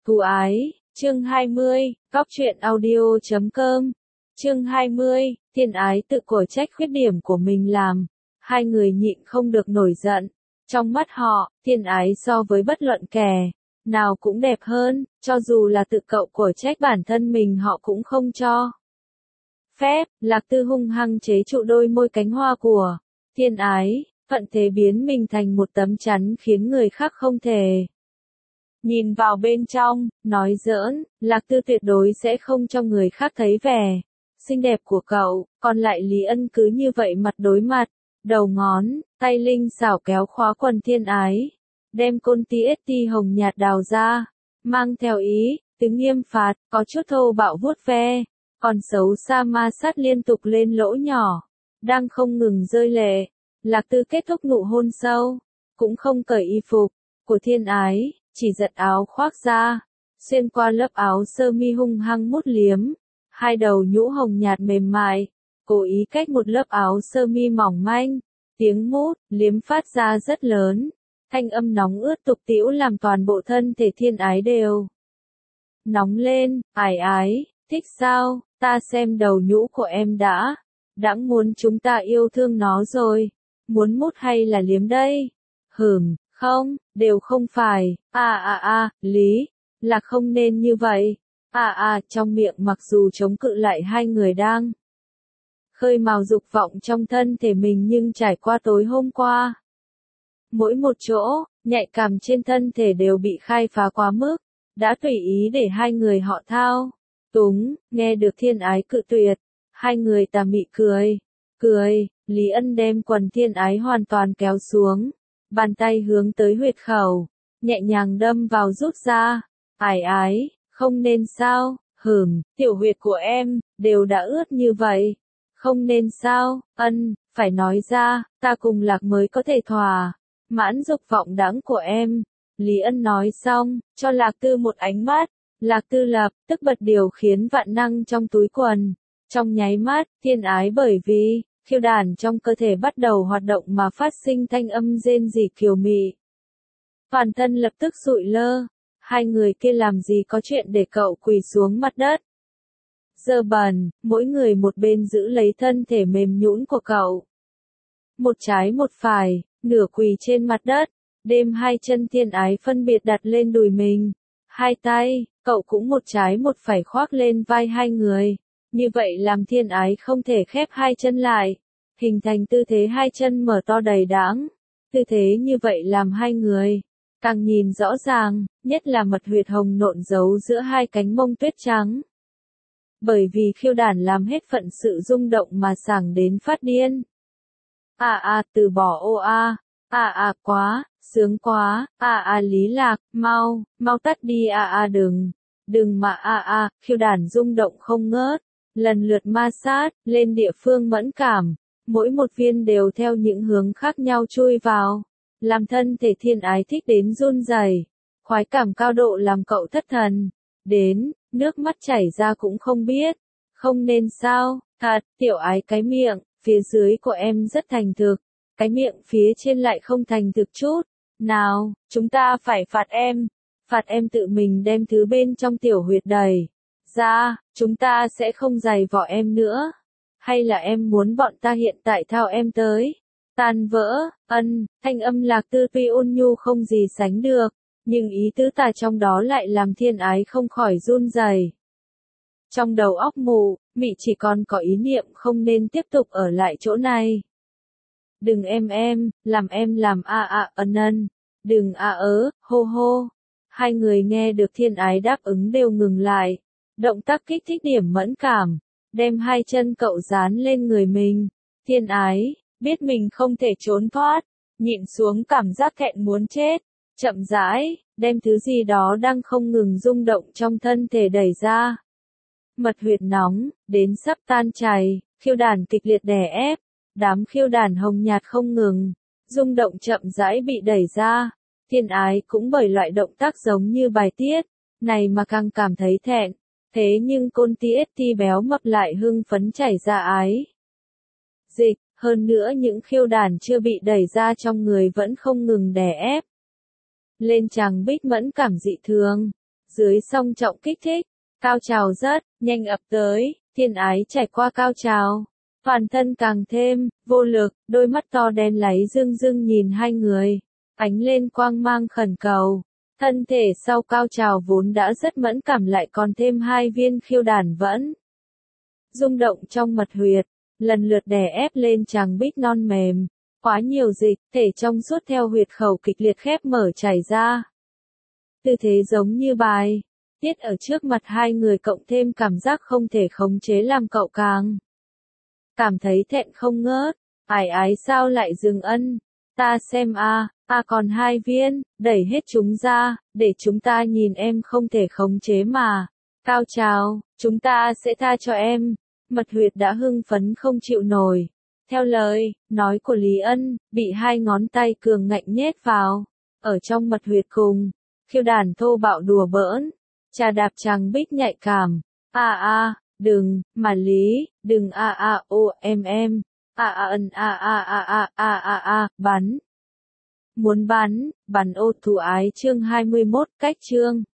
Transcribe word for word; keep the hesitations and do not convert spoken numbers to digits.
Thù ái, chương hai mươi, Góc truyện audio chấm com. Chương hai mươi, Thiên ái tự cổ trách khuyết điểm của mình làm. Hai người nhịn không được nổi giận. Trong mắt họ, Thiên ái so với bất luận kẻ nào cũng đẹp hơn, cho dù là tự cậu cổ trách bản thân mình họ cũng không cho phép. Lạc Tư hung hăng chế trụ đôi môi cánh hoa của Thiên ái, phận thế biến mình thành một tấm chắn khiến người khác không thể nhìn vào bên trong. Nói giỡn, Lạc Tư tuyệt đối sẽ không cho người khác thấy vẻ xinh đẹp của cậu, còn lại Lý Ân cứ như vậy mặt đối mặt, đầu ngón tay linh xảo kéo khóa quần Thiên ái, đem côn ti ét ti hồng nhạt đào ra, mang theo ý tứ nghiêm phạt, có chút thô bạo vuốt ve, còn xấu xa ma sát liên tục lên lỗ nhỏ, đang không ngừng rơi lệ. Lạc Tư kết thúc nụ hôn sâu, cũng không cởi y phục của Thiên ái, chỉ giật áo khoác ra, xuyên qua lớp áo sơ mi hung hăng mút liếm, hai đầu nhũ hồng nhạt mềm mại, cố ý cách một lớp áo sơ mi mỏng manh, tiếng mút, liếm phát ra rất lớn, thanh âm nóng ướt tục tĩu làm toàn bộ thân thể Thiên ái đều nóng lên. Ái ái, thích sao, ta xem đầu nhũ của em đã, đã muốn chúng ta yêu thương nó rồi, muốn mút hay là liếm đây? Hửm, không, đều không phải, à à à, Lý, là không nên như vậy, à à, trong miệng mặc dù chống cự lại hai người đang khơi mào dục vọng trong thân thể mình nhưng trải qua tối hôm qua, mỗi một chỗ nhạy cảm trên thân thể đều bị khai phá quá mức, đã tùy ý để hai người họ thao túng. Nghe được Thiên ái cự tuyệt, hai người tà mị cười, cười, Lý Ân đem quần Thiên ái hoàn toàn kéo xuống, bàn tay hướng tới huyệt khẩu, nhẹ nhàng đâm vào rút ra. Ái ái, không nên sao, hửm, tiểu huyệt của em, đều đã ướt như vậy. Không nên sao, ân, phải nói ra, ta cùng Lạc mới có thể thỏa mãn dục vọng đãng của em. Lý Ân nói xong, cho Lạc Tư một ánh mắt, Lạc Tư lập tức bật điều khiến vạn năng trong túi quần. Trong nháy mắt, Thiên ái bởi vì khiêu đàn trong cơ thể bắt đầu hoạt động mà phát sinh thanh âm rên rỉ kiều mị. Toàn thân lập tức sụi lơ, hai người kia làm gì có chuyện để cậu quỳ xuống mặt đất. Dơ bẩn, mỗi người một bên giữ lấy thân thể mềm nhũn của cậu. Một trái một phải, nửa quỳ trên mặt đất, đem hai chân Thiên ái phân biệt đặt lên đùi mình. Hai tay, cậu cũng một trái một phải khoác lên vai hai người. Như vậy làm Thiên ái không thể khép hai chân lại, hình thành tư thế hai chân mở to đầy đãng. Tư thế như vậy làm hai người càng nhìn rõ ràng, nhất là mật huyệt hồng nộn giấu giữa hai cánh mông tuyết trắng. Bởi vì khiêu đàn làm hết phận sự rung động mà sảng đến phát điên. À à, từ bỏ ô a, à à quá, sướng quá, à à Lý Lạc, mau, mau tắt đi à à đừng, đừng mà à à, khiêu đàn rung động không ngớt, lần lượt ma sát, lên địa phương mẫn cảm, mỗi một viên đều theo những hướng khác nhau chui vào, làm thân thể Thiên ái thích đến run rẩy, khoái cảm cao độ làm cậu thất thần, đến, nước mắt chảy ra cũng không biết, không nên sao, thật, tiểu ái cái miệng, phía dưới của em rất thành thực, cái miệng phía trên lại không thành thực chút, nào, chúng ta phải phạt em, phạt em tự mình đem thứ bên trong tiểu huyệt đầy ra, chúng ta sẽ không giày vò em nữa, hay là em muốn bọn ta hiện tại thao em tới, tan vỡ. Ân, thanh âm Lạc Tư tuy ôn nhu không gì sánh được, nhưng ý tứ tà trong đó lại làm Thiên ái không khỏi run rẩy. Trong đầu óc mù, mị chỉ còn có ý niệm không nên tiếp tục ở lại chỗ này. Đừng em em, làm em làm a a ân ân, đừng a ớ, hô hô. Hai người nghe được Thiên ái đáp ứng đều ngừng lại, động tác kích thích điểm mẫn cảm, đem hai chân cậu dán lên người mình. Thiên ái biết mình không thể trốn thoát, nhịn xuống cảm giác thẹn muốn chết, chậm rãi đem thứ gì đó đang không ngừng rung động trong thân thể đẩy ra. Mật huyệt nóng đến sắp tan chảy, khiêu đàn kịch liệt đè ép, đám khiêu đàn hồng nhạt không ngừng rung động chậm rãi bị đẩy ra. Thiên ái cũng bởi loại động tác giống như bài tiết này mà càng cảm thấy thẹn, thế nhưng côn ti ét ti béo mập lại hưng phấn chảy ra ái dịch. Hơn nữa những khiêu đàn chưa bị đẩy ra trong người vẫn không ngừng đè ép lên chàng bích mẫn cảm dị thường. dưới song trọng kích thích. Cao trào rất nhanh ập tới, thiên ái trải qua cao trào. Toàn thân càng thêm vô lực, đôi mắt to đen láy rưng rưng nhìn hai người, ánh lên quang mang khẩn cầu. Thân thể sau cao trào vốn đã rất mẫn cảm lại còn thêm hai viên khiêu đản vẫn rung động trong mật huyệt, lần lượt đè ép lên tràng bích non mềm. Quá nhiều dịch thể trong suốt theo huyệt khẩu kịch liệt khép mở chảy ra. Tư thế giống như bài tiết ở trước mặt hai người cộng thêm cảm giác không thể khống chế làm cậu càng cảm thấy thẹn không ngớt. Ái ái sao lại dừng ân, ta xem a, a còn hai viên, đẩy hết chúng ra, để chúng ta nhìn em không thể khống chế mà. Cao trào, chúng ta sẽ tha cho em. Mật huyệt đã hưng phấn không chịu nổi. Theo lời nói của Lý Ân, bị hai ngón tay cường ngạnh nhét vào, ở trong mật huyệt cùng, khiêu đàn thô bạo đùa bỡn, trà đạp chàng bích nhạy cảm. A a, đừng, mà Lý, đừng a a ô em em, a a ân a a a a a a a, bắn. Muốn bắn, bắn ô thủ ái chương hai mươi mốt cách chương.